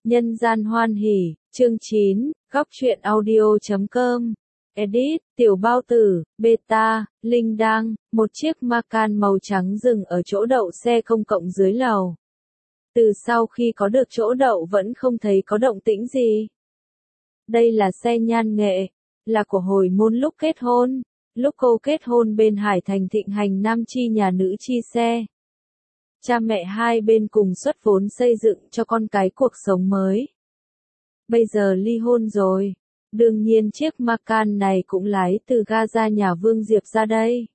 Nhân gian hoan hỉ, chương 9, góc truyện audio.com. Edit, tiểu bao tử, beta, linh đang, một chiếc Macan màu trắng dừng ở chỗ đậu xe công cộng dưới lầu. Từ sau khi có được chỗ đậu vẫn không thấy có động tĩnh gì. Đây là xe Nhan Nghệ, là của hồi môn lúc kết hôn. Lúc cô kết hôn bên Hải Thành thịnh hành nam chi nhà nữ chi xe. Cha mẹ hai bên cùng xuất vốn xây dựng cho con cái cuộc sống mới. Bây giờ ly hôn rồi. Đương nhiên chiếc Macan này cũng lái từ ga ra nhà Vương Diệp ra đây.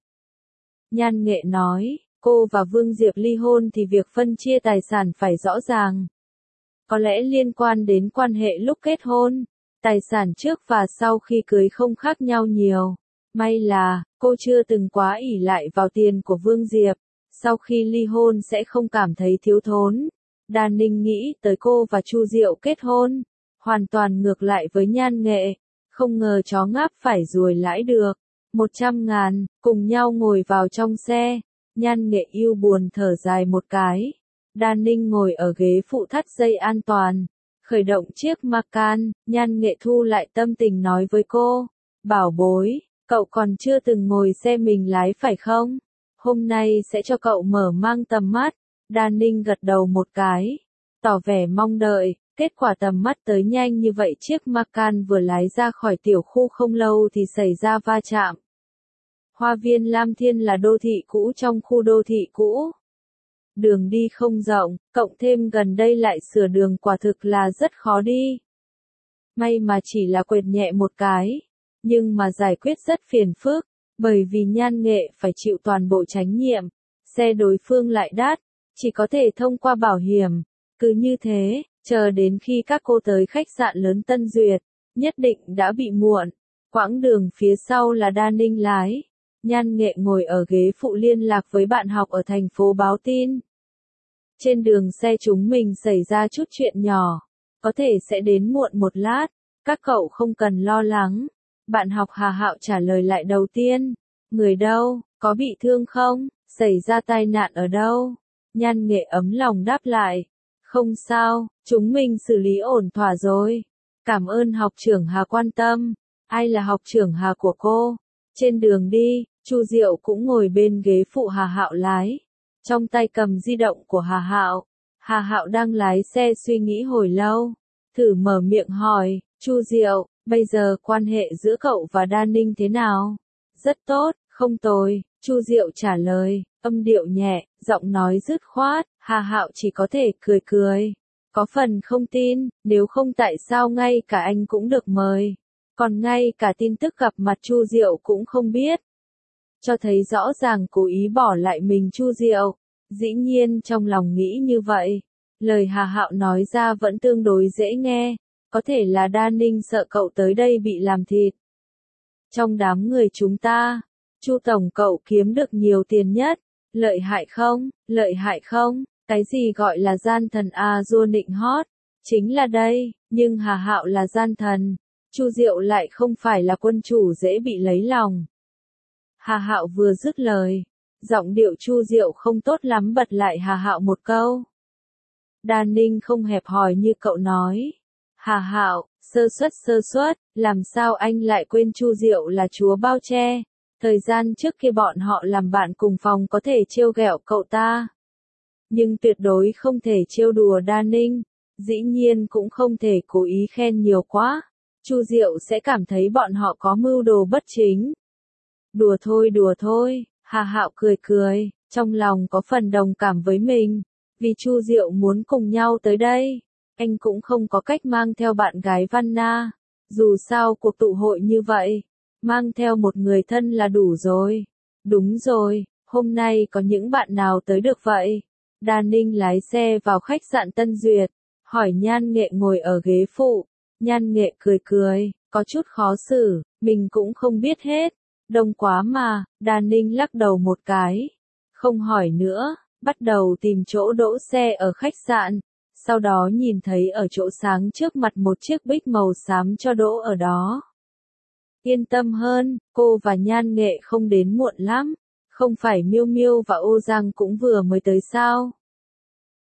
Nhan Nghệ nói, cô và Vương Diệp ly hôn thì việc phân chia tài sản phải rõ ràng. Có lẽ liên quan đến quan hệ lúc kết hôn, tài sản trước và sau khi cưới không khác nhau nhiều. May là, cô chưa từng quá ỷ lại vào tiền của Vương Diệp. Sau khi ly hôn sẽ không cảm thấy thiếu thốn. Đa Ninh nghĩ tới cô và Chu Diệu kết hôn. Hoàn toàn ngược lại với Nhan Nghệ. Không ngờ chó ngáp phải ruồi lãi được. 100.000, cùng nhau ngồi vào trong xe. Nhan Nghệ yêu buồn thở dài một cái. Đa Ninh ngồi ở ghế phụ thắt dây an toàn. Khởi động chiếc Macan, Nhan Nghệ thu lại tâm tình nói với cô. Bảo bối, cậu còn chưa từng ngồi xe mình lái phải không? Hôm nay sẽ cho cậu mở mang tầm mắt. Đa Ninh gật đầu một cái, tỏ vẻ mong đợi. Kết quả tầm mắt tới nhanh như vậy, chiếc Macan vừa lái ra khỏi tiểu khu không lâu thì xảy ra va chạm. Hoa viên Lam Thiên là đô thị cũ trong khu đô thị cũ. Đường đi không rộng, cộng thêm gần đây lại sửa đường quả thực là rất khó đi. May mà chỉ là quệt nhẹ một cái, nhưng mà giải quyết rất phiền phức. Bởi vì Nhan Nghệ phải chịu toàn bộ trách nhiệm, xe đối phương lại đắt, chỉ có thể thông qua bảo hiểm. Cứ như thế, chờ đến khi các cô tới khách sạn lớn Tân Duyệt, nhất định đã bị muộn. Quãng đường phía sau là Đa Ninh lái. Nhan Nghệ ngồi ở ghế phụ liên lạc với bạn học ở thành phố báo tin. Trên đường xe chúng mình xảy ra chút chuyện nhỏ, có thể sẽ đến muộn một lát, các cậu không cần lo lắng. Bạn học Hà Hạo trả lời lại đầu tiên. Người đâu, có bị thương không, xảy ra tai nạn ở đâu? Nhan Nghệ ấm lòng đáp lại. Không sao, chúng mình xử lý ổn thỏa rồi. Cảm ơn học trưởng Hà quan tâm. Ai là học trưởng Hà của cô? Trên đường đi, Chu Diệu cũng ngồi bên ghế phụ Hà Hạo lái. Trong tay cầm di động của Hà Hạo. Hà Hạo đang lái xe suy nghĩ hồi lâu. Thử mở miệng hỏi, Chu Diệu, bây giờ quan hệ giữa cậu và Đa Ninh thế nào? Rất tốt, không tồi, Chu Diệu trả lời, âm điệu nhẹ, giọng nói dứt khoát. Hà Hạo chỉ có thể cười cười. Có phần không tin, nếu không tại sao ngay cả anh cũng được mời. Còn ngay cả tin tức gặp mặt Chu Diệu cũng không biết. Cho thấy rõ ràng cố ý bỏ lại mình Chu Diệu. Dĩ nhiên trong lòng nghĩ như vậy. Lời Hà Hạo nói ra vẫn tương đối dễ nghe. Có thể là Đa Ninh sợ cậu tới đây bị làm thịt. Trong đám người chúng ta, Chu tổng cậu kiếm được nhiều tiền nhất. Lợi hại không? Lợi hại không? Cái gì gọi là gian thần vua nịnh hót? Chính là đây, nhưng Hà Hạo là gian thần. Chu Diệu lại không phải là quân chủ dễ bị lấy lòng. Hà Hạo vừa dứt lời, giọng điệu Chu Diệu không tốt lắm bật lại Hà Hạo một câu. Đa Ninh không hẹp hòi như cậu nói. Hà Hạo, sơ suất, làm sao anh lại quên Chu Diệu là chúa bao che? Thời gian trước kia bọn họ làm bạn cùng phòng có thể trêu ghẹo cậu ta. Nhưng tuyệt đối không thể trêu đùa Đa Ninh. Dĩ nhiên cũng không thể cố ý khen nhiều quá. Chu Diệu sẽ cảm thấy bọn họ có mưu đồ bất chính. Đùa thôi, Hà Hạo cười cười, trong lòng có phần đồng cảm với mình. Vì Chu Diệu muốn cùng nhau tới đây, anh cũng không có cách mang theo bạn gái Văn Na. Dù sao cuộc tụ hội như vậy, mang theo một người thân là đủ rồi. Đúng rồi, hôm nay có những bạn nào tới được vậy? Đa Ninh lái xe vào khách sạn Tân Duyệt, hỏi Nhan Nghệ ngồi ở ghế phụ. Nhan Nghệ cười cười, có chút khó xử, mình cũng không biết hết. Đông quá mà. Đa Ninh lắc đầu một cái. Không hỏi nữa, bắt đầu tìm chỗ đỗ xe ở khách sạn. Sau đó nhìn thấy ở chỗ sáng trước mặt một chiếc Bích màu xám cho đỗ ở đó. Yên tâm hơn, cô và Nhan Nghệ không đến muộn lắm. Không phải Miêu Miêu và Ô Giang cũng vừa mới tới sao?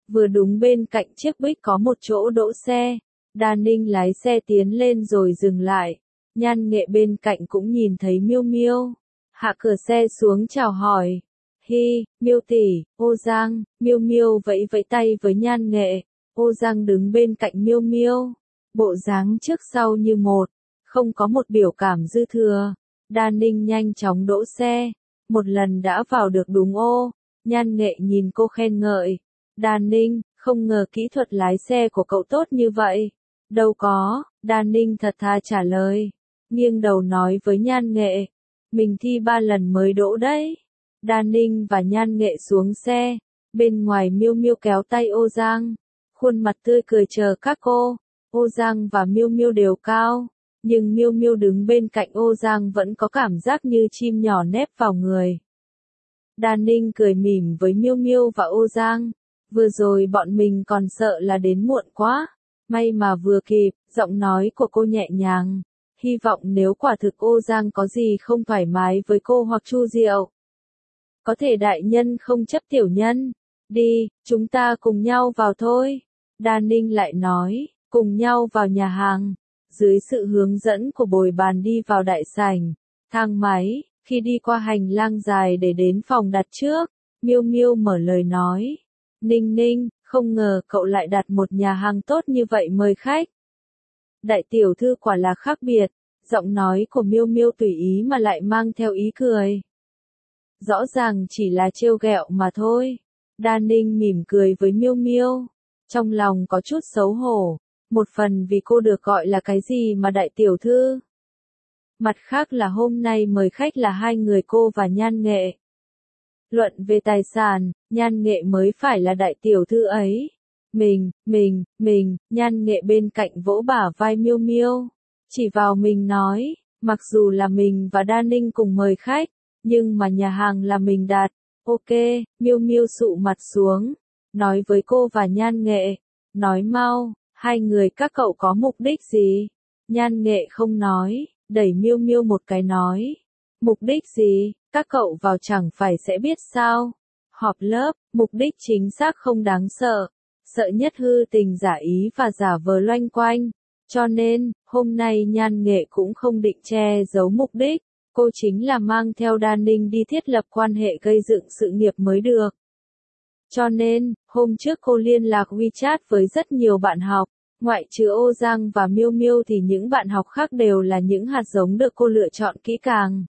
Vừa đúng bên cạnh chiếc Buick có một chỗ đỗ xe. Đan Ninh lái xe tiến lên rồi dừng lại. Nhan Nghệ bên cạnh cũng nhìn thấy Miêu Miêu. Hạ cửa xe xuống chào hỏi. Hi, Miêu tỷ, Ô Giang. Miêu Miêu vẫy vẫy tay với Nhan Nghệ. Ô Giang đứng bên cạnh Miêu Miêu. Bộ dáng trước sau như một. Không có một biểu cảm dư thừa. Đan Ninh nhanh chóng đỗ xe. Một lần đã vào được đúng ô. Nhan Nghệ nhìn cô khen ngợi. Đan Ninh, không ngờ kỹ thuật lái xe của cậu tốt như vậy. Đâu có, Đan Ninh thật thà trả lời. Nghiêng đầu nói với Nhan Nghệ. Mình thi 3 lần mới đỗ đấy. Đan Ninh và Nhan Nghệ xuống xe. Bên ngoài Miêu Miêu kéo tay Ô Giang. Khuôn mặt tươi cười chờ các cô. Ô Giang và Miêu Miêu đều cao. Nhưng Miêu Miêu đứng bên cạnh Ô Giang vẫn có cảm giác như chim nhỏ nép vào người. Đan Ninh cười mỉm với Miêu Miêu và Ô Giang. Vừa rồi bọn mình còn sợ là đến muộn quá. May mà vừa kịp, giọng nói của cô nhẹ nhàng. Hy vọng nếu quả thực Ô Giang có gì không thoải mái với cô hoặc Chu Diệu. Có thể đại nhân không chấp tiểu nhân. Đi, chúng ta cùng nhau vào thôi. Đan Ninh lại nói, cùng nhau vào nhà hàng. Dưới sự hướng dẫn của bồi bàn đi vào đại sảnh, thang máy, khi đi qua hành lang dài để đến phòng đặt trước, Miêu Miêu mở lời nói. Ninh Ninh, không ngờ cậu lại đặt một nhà hàng tốt như vậy mời khách. Đại tiểu thư quả là khác biệt, giọng nói của Miêu Miêu tùy ý mà lại mang theo ý cười. Rõ ràng chỉ là trêu ghẹo mà thôi. Đan Ninh mỉm cười với Miêu Miêu, trong lòng có chút xấu hổ. Một phần vì cô được gọi là cái gì mà đại tiểu thư. Mặt khác là hôm nay mời khách là hai người cô và Nhan Nghệ. Luận về tài sản, Nhan Nghệ mới phải là đại tiểu thư ấy. Nhan Nghệ bên cạnh vỗ bả vai Miêu Miêu. Chỉ vào mình nói, mặc dù là mình và Đan Ninh cùng mời khách, nhưng mà nhà hàng là mình đặt. Ok, Miêu Miêu sụ mặt xuống, nói với cô và Nhan Nghệ. Nói mau. Hai người các cậu có mục đích gì? Nhan Nghệ không nói, đẩy Miêu Miêu một cái nói. Mục đích gì? Các cậu vào chẳng phải sẽ biết sao? Họp lớp, mục đích chính xác không đáng sợ. Sợ nhất hư tình giả ý và giả vờ loanh quanh. Cho nên, hôm nay Nhan Nghệ cũng không định che giấu mục đích. Cô chính là mang theo Đan Ninh đi thiết lập quan hệ gây dựng sự nghiệp mới được. Cho nên, hôm trước cô liên lạc WeChat với rất nhiều bạn học, ngoại trừ Ô Giang và Miêu Miêu thì những bạn học khác đều là những hạt giống được cô lựa chọn kỹ càng.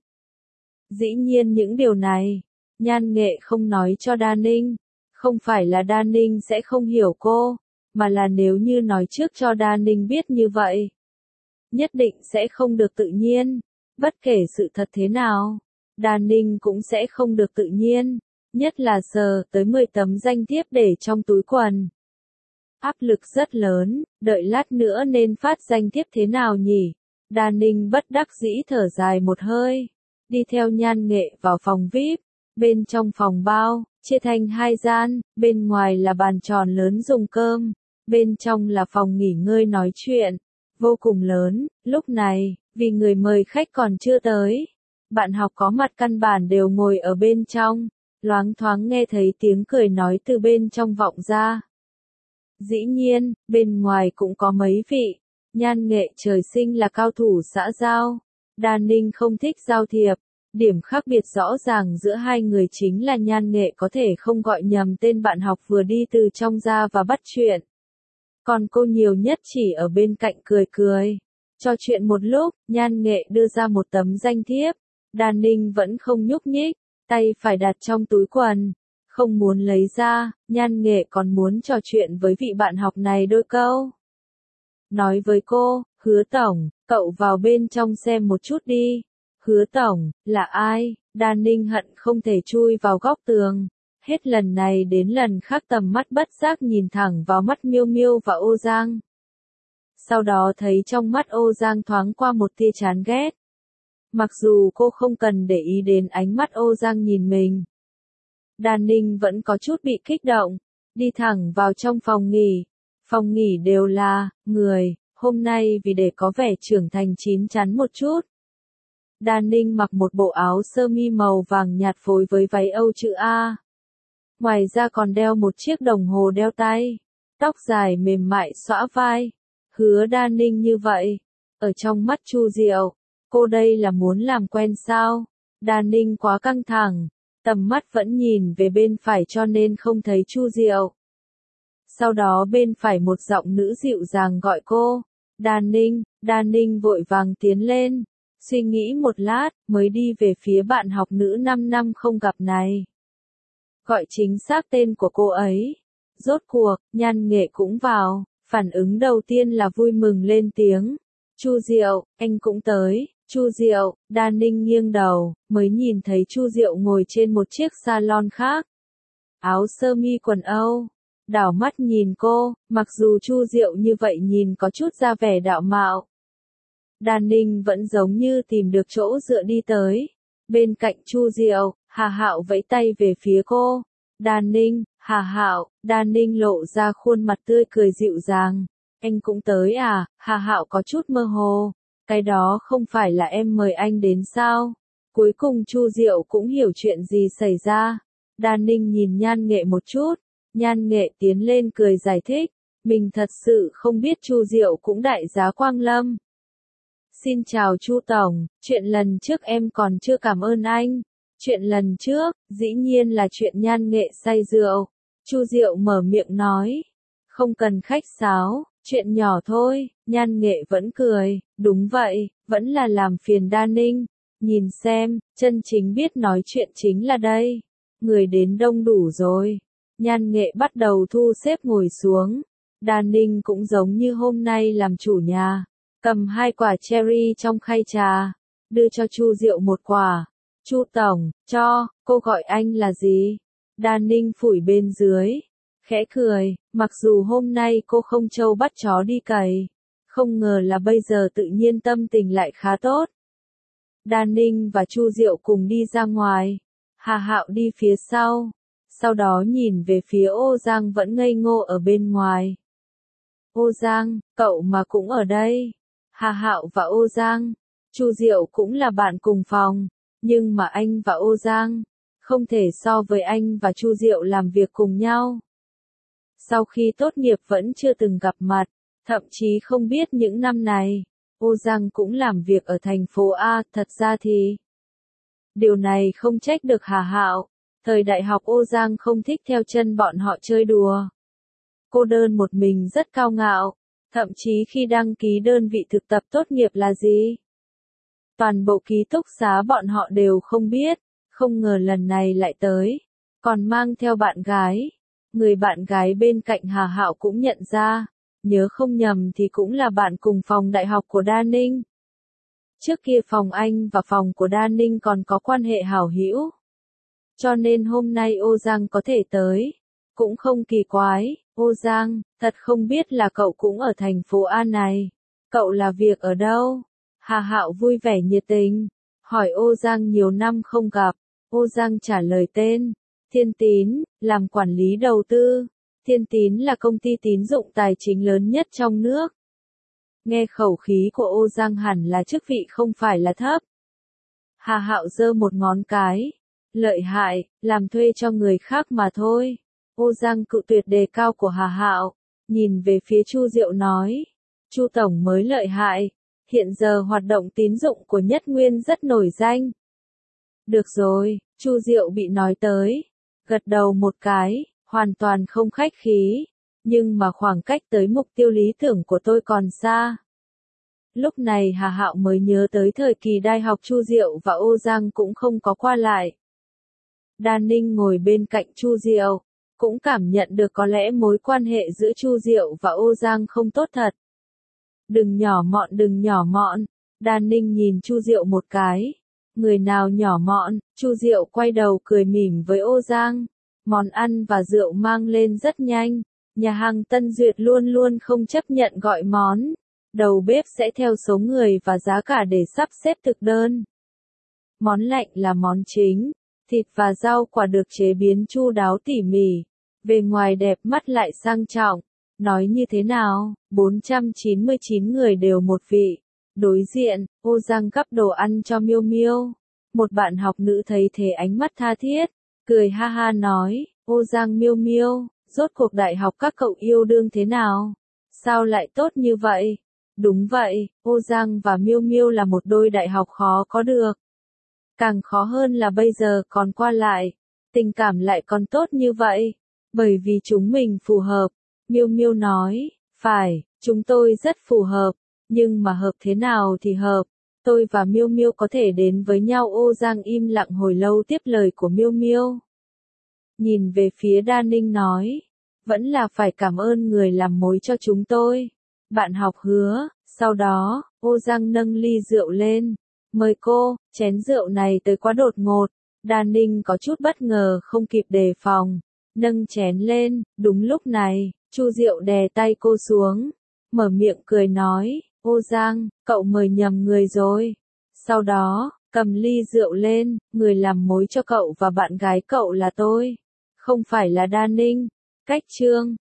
Dĩ nhiên những điều này, Nhan Nghệ không nói cho Đan Ninh, không phải là Đan Ninh sẽ không hiểu cô, mà là nếu như nói trước cho Đan Ninh biết như vậy, nhất định sẽ không được tự nhiên, bất kể sự thật thế nào, Đan Ninh cũng sẽ không được tự nhiên. Nhất là sờ tới 10 tấm danh thiếp để trong túi quần. Áp lực rất lớn, đợi lát nữa nên phát danh thiếp thế nào nhỉ? Đan Ninh bất đắc dĩ thở dài một hơi. Đi theo Nhan Nghệ vào phòng VIP. Bên trong phòng bao, chia thành 2 gian, bên ngoài là bàn tròn lớn dùng cơm. Bên trong là phòng nghỉ ngơi nói chuyện. Vô cùng lớn, lúc này, vì người mời khách còn chưa tới. Bạn học có mặt căn bản đều ngồi ở bên trong. Loáng thoáng nghe thấy tiếng cười nói từ bên trong vọng ra. Dĩ nhiên, bên ngoài cũng có mấy vị. Nhan Nghệ trời sinh là cao thủ xã giao. Đan Ninh không thích giao thiệp. Điểm khác biệt rõ ràng giữa hai người chính là Nhan Nghệ có thể không gọi nhầm tên bạn học vừa đi từ trong ra và bắt chuyện. Còn cô nhiều nhất chỉ ở bên cạnh cười cười. Trò chuyện một lúc, Nhan Nghệ đưa ra một tấm danh thiếp. Đan Ninh vẫn không nhúc nhích. Tay phải đặt trong túi quần, không muốn lấy ra, Nhan Nghệ còn muốn trò chuyện với vị bạn học này đôi câu. Nói với cô, Hứa Tổng, cậu vào bên trong xem một chút đi. Hứa Tổng, là ai? Đan Ninh hận không thể chui vào góc tường. Hết lần này đến lần khác tầm mắt bất giác nhìn thẳng vào mắt Miêu Miêu và Ô Giang. Sau đó thấy trong mắt Ô Giang thoáng qua một tia chán ghét. Mặc dù cô không cần để ý đến ánh mắt Ô Giang nhìn mình. Đan Ninh vẫn có chút bị kích động, đi thẳng vào trong phòng nghỉ. Phòng nghỉ đều là người, hôm nay vì để có vẻ trưởng thành chín chắn một chút. Đan Ninh mặc một bộ áo sơ mi màu vàng nhạt phối với váy Âu chữ A. Ngoài ra còn đeo một chiếc đồng hồ đeo tay. Tóc dài mềm mại xõa vai. Hứa Đa Ninh như vậy. Ở trong mắt Chu Diệu, cô đây là muốn làm quen sao? Đa Ninh quá căng thẳng. Tầm mắt vẫn nhìn về bên phải cho nên không thấy Chu Diệu. Sau đó bên phải một giọng nữ dịu dàng gọi cô. Đa Ninh vội vàng tiến lên. Suy nghĩ một lát, mới đi về phía bạn học nữ 5 năm không gặp này. Gọi chính xác tên của cô ấy. Rốt cuộc, Nhan Nghệ cũng vào. Phản ứng đầu tiên là vui mừng lên tiếng. Chu Diệu, anh cũng tới. Chu Diệu, Đa Ninh nghiêng đầu, mới nhìn thấy Chu Diệu ngồi trên một chiếc salon khác. Áo sơ mi quần Âu. Đảo mắt nhìn cô, mặc dù Chu Diệu như vậy nhìn có chút ra vẻ đạo mạo. Đa Ninh vẫn giống như tìm được chỗ dựa đi tới. Bên cạnh Chu Diệu, Hà Hạo vẫy tay về phía cô. Đa Ninh, Hà Hạo. Đa Ninh lộ ra khuôn mặt tươi cười dịu dàng. Anh cũng tới à? Hà Hạo có chút mơ hồ. Cái đó không phải là em mời anh đến sao? Cuối cùng Chu Diệu cũng hiểu chuyện gì xảy ra. Đa Ninh nhìn Nhan Nghệ một chút. Nhan Nghệ tiến lên cười giải thích. Mình thật sự không biết Chu Diệu cũng đại giá Quang Lâm. Xin chào Chu Tổng, chuyện lần trước em còn chưa cảm ơn anh. Chuyện lần trước, dĩ nhiên là chuyện Nhan Nghệ say rượu. Chu Diệu mở miệng nói. Không cần khách sáo, chuyện nhỏ thôi. Nhan Nghệ vẫn cười. Đúng vậy, vẫn là làm phiền Đa Ninh. Nhìn xem, chân chính biết nói chuyện chính là đây. Người đến đông đủ rồi. Nhan Nghệ bắt đầu thu xếp ngồi xuống. Đa Ninh cũng giống như hôm nay làm chủ nhà. Cầm 2 quả cherry trong khay trà. Đưa cho Chu Diệu một quả. Chu Tổng, cho, cô gọi anh là gì? Đa Ninh phủi bên dưới. Khẽ cười, mặc dù hôm nay cô không trâu bắt chó đi cày. Không ngờ là bây giờ tự nhiên tâm tình lại khá tốt. Đa Ninh và Chu Diệu cùng đi ra ngoài. Hà Hạo đi phía sau. Sau đó nhìn về phía Ô Giang vẫn ngây ngô ở bên ngoài. Ô Giang, cậu mà cũng ở đây. Hà Hạo và Ô Giang, Chu Diệu cũng là bạn cùng phòng, nhưng mà anh và Ô Giang, không thể so với anh và Chu Diệu làm việc cùng nhau. Sau khi tốt nghiệp vẫn chưa từng gặp mặt, thậm chí không biết những năm này, Ô Giang cũng làm việc ở thành phố A, thật ra thì điều này không trách được Hà Hạo, thời đại học Ô Giang không thích theo chân bọn họ chơi đùa. Cô đơn một mình rất cao ngạo. Thậm chí khi đăng ký đơn vị thực tập tốt nghiệp là gì? Toàn bộ ký túc xá bọn họ đều không biết, không ngờ lần này lại tới, còn mang theo bạn gái. Người bạn gái bên cạnh Hà Hạo cũng nhận ra, nhớ không nhầm thì cũng là bạn cùng phòng đại học của Đa Ninh. Trước kia phòng anh và phòng của Đa Ninh còn có quan hệ hảo hữu. Cho nên hôm nay Ô Giang có thể tới, cũng không kỳ quái. Ô Giang, thật không biết là cậu cũng ở thành phố A này. Cậu là việc ở đâu? Hà Hạo vui vẻ nhiệt tình, hỏi Ô Giang nhiều năm không gặp. Ô Giang trả lời tên. Thiên Tín, làm quản lý đầu tư. Thiên Tín là công ty tín dụng tài chính lớn nhất trong nước. Nghe khẩu khí của Ô Giang hẳn là chức vị không phải là thấp. Hà Hạo giơ một ngón cái. Lợi hại, làm thuê cho người khác mà thôi. Ô Giang cự tuyệt đề cao của Hà Hạo, nhìn về phía Chu Diệu nói. Chu Tổng mới lợi hại, hiện giờ hoạt động tín dụng của Nhất Nguyên rất nổi danh. Được rồi, Chu Diệu bị nói tới, gật đầu một cái, hoàn toàn không khách khí, nhưng mà khoảng cách tới mục tiêu lý tưởng của tôi còn xa. Lúc này Hà Hạo mới nhớ tới thời kỳ đại học Chu Diệu và Ô Giang cũng không có qua lại. Đa Ninh ngồi bên cạnh Chu Diệu, cũng cảm nhận được có lẽ mối quan hệ giữa Chu Diệu và Ô Giang không tốt thật. Đừng nhỏ mọn, Đa Ninh nhìn Chu Diệu một cái. Người nào nhỏ mọn? Chu Diệu quay đầu cười mỉm với Ô Giang. Món ăn và rượu mang lên rất nhanh. Nhà hàng Tân Duyệt luôn luôn không chấp nhận gọi món. Đầu bếp sẽ theo số người và giá cả để sắp xếp thực đơn. Món lạnh là món chính. Thịt và rau quả được chế biến chu đáo tỉ mỉ. Bề ngoài đẹp mắt lại sang trọng. Nói như thế nào? 499 người đều một vị. Đối diện, Ô Giang gắp đồ ăn cho Miêu Miêu. Một bạn học nữ thấy thế ánh mắt tha thiết, cười ha ha nói, Ô Giang Miêu Miêu, rốt cuộc đại học các cậu yêu đương thế nào? Sao lại tốt như vậy? Đúng vậy, Ô Giang và Miêu Miêu là một đôi đại học khó có được. Càng khó hơn là bây giờ còn qua lại, tình cảm lại còn tốt như vậy, bởi vì chúng mình phù hợp. Miêu Miêu nói, phải, chúng tôi rất phù hợp, nhưng mà hợp thế nào thì hợp. Tôi và Miêu Miêu có thể đến với nhau. Ô Giang im lặng hồi lâu tiếp lời của Miêu Miêu. Nhìn về phía Đa Ninh nói, vẫn là phải cảm ơn người làm mối cho chúng tôi. Bạn học hứa, sau đó, Ô Giang nâng ly rượu lên. Mời cô, chén rượu này tới quá đột ngột. Đa Ninh có chút bất ngờ không kịp đề phòng. Nâng chén lên, đúng lúc này, Chu Diệu đè tay cô xuống. Mở miệng cười nói, Ô Giang, cậu mời nhầm người rồi. Sau đó, cầm ly rượu lên, người làm mối cho cậu và bạn gái cậu là tôi. Không phải là Đa Ninh. Cách chương